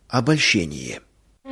Обольщение.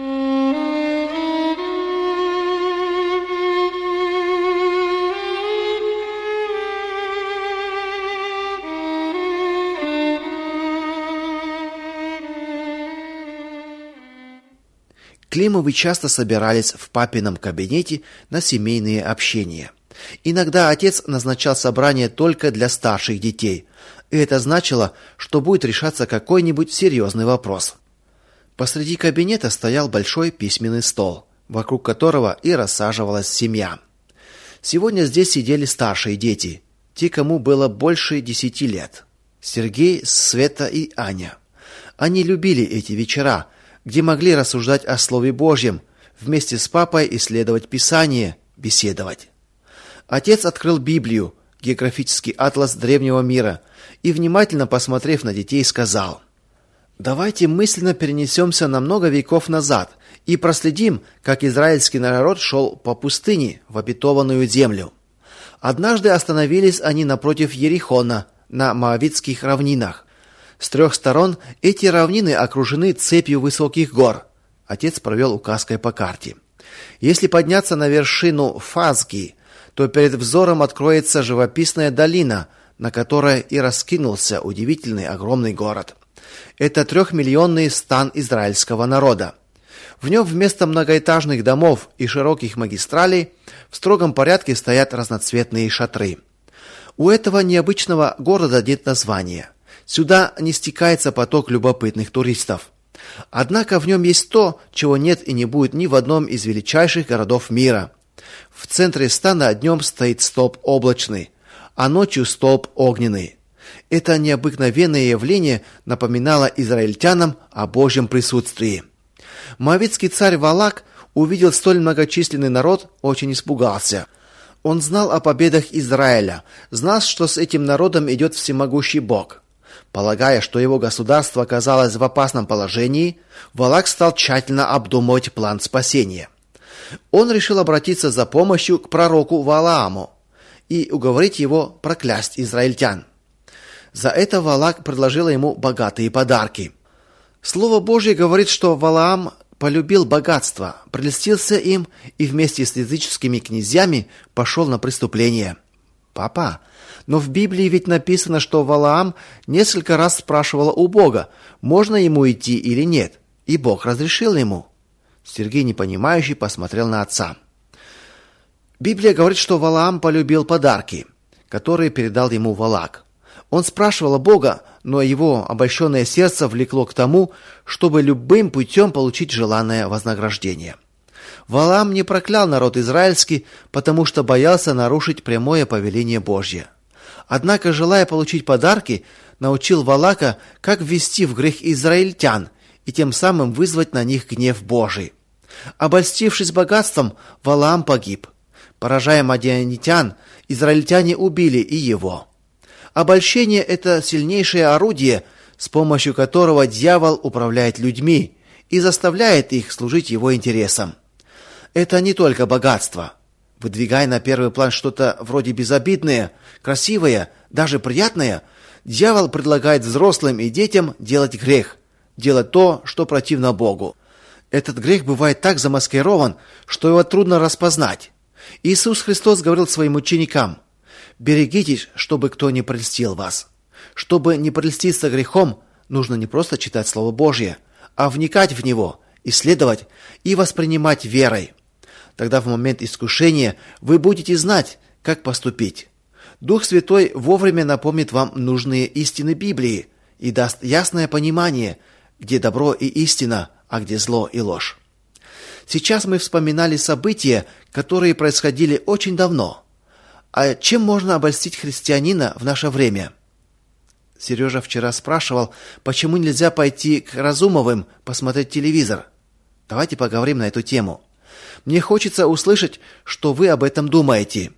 Климовы часто собирались в папином кабинете на семейные общения. Иногда отец назначал собрание только для старших детей, и это значило, что будет решаться какой-нибудь серьезный вопрос. Посреди кабинета стоял большой письменный стол, вокруг которого и рассаживалась семья. Сегодня здесь сидели старшие дети, те, кому было больше 10 лет. Сергей, Света и Аня. Они любили эти вечера, где могли рассуждать о Слове Божьем, вместе с папой исследовать Писание, беседовать. Отец открыл Библию, географический атлас древнего мира, и, внимательно посмотрев на детей, сказал: «Давайте мысленно перенесемся на много веков назад и проследим, как израильский народ шел по пустыне в обетованную землю. Однажды остановились они напротив Ерихона, на Моавитских равнинах. С 3 сторон эти равнины окружены цепью высоких гор». Отец провел указкой по карте. «Если подняться на вершину Фазги, то перед взором откроется живописная долина, на которой и раскинулся удивительный огромный город. Это 3-миллионный стан израильского народа. В нем вместо многоэтажных домов и широких магистралей в строгом порядке стоят разноцветные шатры. У этого необычного города нет названия. Сюда не стекается поток любопытных туристов. Однако в нем есть то, чего нет и не будет ни в одном из величайших городов мира. В центре стана днем стоит столб облачный, а ночью столб огненный. Это необыкновенное явление напоминало израильтянам о Божьем присутствии. Моавитский царь Валак увидел столь многочисленный народ, очень испугался. Он знал о победах Израиля, знал, что с этим народом идет всемогущий Бог. Полагая, что его государство оказалось в опасном положении, Валак стал тщательно обдумывать план спасения. Он решил обратиться за помощью к пророку Валааму и уговорить его проклясть израильтян. За это Валак предложил ему богатые подарки. Слово Божье говорит, что Валаам полюбил богатство, прельстился им и вместе с языческими князьями пошел на преступление. «Папа, но в Библии ведь написано, что Валаам несколько раз спрашивал у Бога, можно ему идти или нет, и Бог разрешил ему». Сергей, непонимающий, посмотрел на отца. Библия говорит, что Валаам полюбил подарки, которые передал ему Валак. Он спрашивал Бога, но его обольщенное сердце влекло к тому, чтобы любым путем получить желанное вознаграждение. Валаам не проклял народ израильский, потому что боялся нарушить прямое повеление Божье. Однако, желая получить подарки, научил Валака, как ввести в грех израильтян и тем самым вызвать на них гнев Божий. Обольстившись богатством, Валаам погиб. Поражая мадианитян, израильтяне убили и его. Обольщение – это сильнейшее орудие, с помощью которого дьявол управляет людьми и заставляет их служить его интересам. Это не только богатство. Выдвигая на первый план что-то вроде безобидное, красивое, даже приятное, дьявол предлагает взрослым и детям делать грех, делать то, что противно Богу. Этот грех бывает так замаскирован, что его трудно распознать. Иисус Христос говорил своим ученикам: «Берегитесь, чтобы кто не прельстил вас». Чтобы не прельститься грехом, нужно не просто читать Слово Божье, а вникать в него, исследовать и воспринимать верой. Тогда в момент искушения вы будете знать, как поступить. Дух Святой вовремя напомнит вам нужные истины Библии и даст ясное понимание, где добро и истина, а где зло и ложь. Сейчас мы вспоминали события, которые происходили очень давно. А чем можно обольстить христианина в наше время? Сережа вчера спрашивал, почему нельзя пойти к Разумовым посмотреть телевизор. Давайте поговорим на эту тему. Мне хочется услышать, что вы об этом думаете.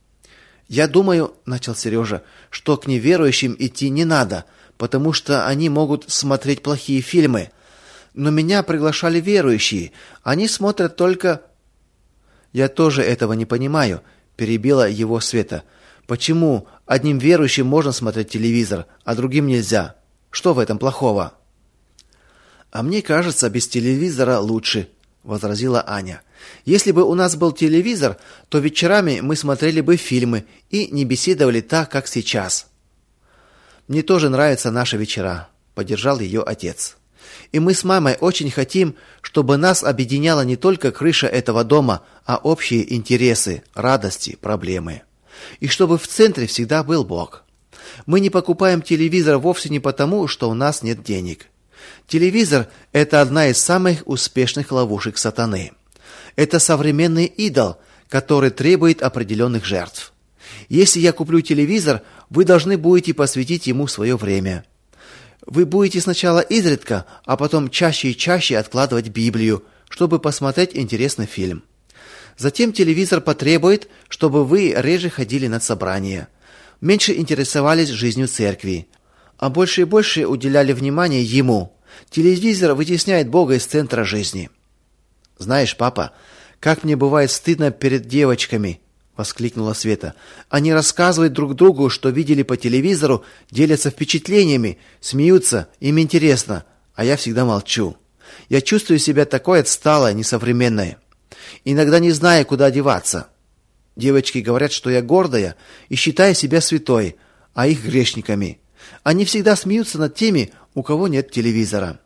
Я думаю, начал Сережа, что к неверующим идти не надо, потому что они могут смотреть плохие фильмы. Но меня приглашали верующие. Они смотрят только... Я тоже этого не понимаю, перебила его Света. Почему одним верующим можно смотреть телевизор, а другим нельзя? Что в этом плохого? «А мне кажется, без телевизора лучше», — возразила Аня. «Если бы у нас был телевизор, то вечерами мы смотрели бы фильмы и не беседовали так, как сейчас». «Мне тоже нравятся наши вечера», — поддержал ее отец. «И мы с мамой очень хотим, чтобы нас объединяла не только крыша этого дома, а общие интересы, радости, проблемы. И чтобы в центре всегда был Бог. Мы не покупаем телевизор вовсе не потому, что у нас нет денег. Телевизор – это одна из самых успешных ловушек сатаны. Это современный идол, который требует определенных жертв. Если я куплю телевизор, вы должны будете посвятить ему свое время. Вы будете сначала изредка, а потом чаще и чаще откладывать Библию, чтобы посмотреть интересный фильм. Затем телевизор потребует, чтобы вы реже ходили на собрания, меньше интересовались жизнью церкви, а больше и больше уделяли внимание ему. Телевизор вытесняет Бога из центра жизни. «Знаешь, папа, как мне бывает стыдно перед девочками», — воскликнула Света. «Они рассказывают друг другу, что видели по телевизору, делятся впечатлениями, смеются, им интересно, а я всегда молчу. Я чувствую себя такой отсталой, несовременной. Иногда не знаю, куда деваться. Девочки говорят, что я гордая и считаю себя святой, а их грешниками. Они всегда смеются над теми, у кого нет телевизора».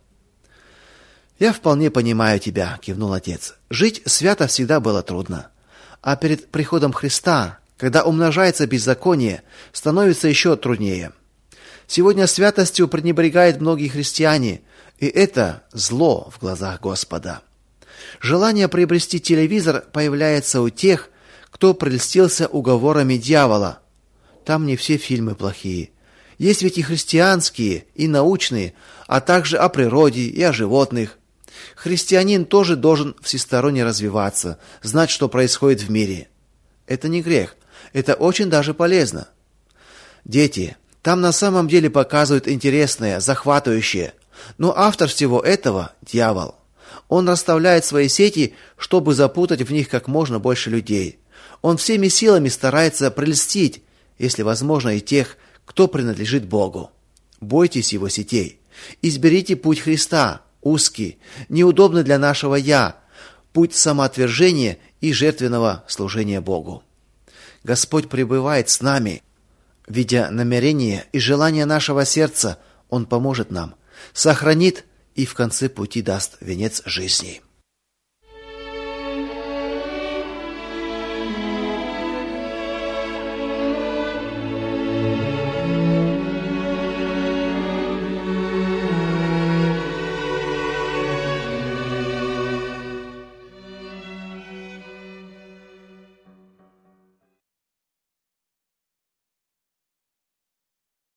«Я вполне понимаю тебя», — кивнул отец. «Жить свято всегда было трудно. А перед приходом Христа, когда умножается беззаконие, становится еще труднее. Сегодня святостью пренебрегают многие христиане, и это зло в глазах Господа. Желание приобрести телевизор появляется у тех, кто прельстился уговорами дьявола. Там не все фильмы плохие. Есть ведь и христианские, и научные, а также о природе и о животных. Христианин тоже должен всесторонне развиваться, знать, что происходит в мире. Это не грех, это очень даже полезно. Дети, там на самом деле показывают интересное, захватывающее. Но автор всего этого – дьявол. Он расставляет свои сети, чтобы запутать в них как можно больше людей. Он всеми силами старается прельстить, если возможно, и тех, кто принадлежит Богу. Бойтесь его сетей. Изберите путь Христа, узкий, неудобный для нашего «я», путь самоотвержения и жертвенного служения Богу. Господь пребывает с нами. Видя намерение и желание нашего сердца, Он поможет нам, сохранит и в конце пути даст венец жизни.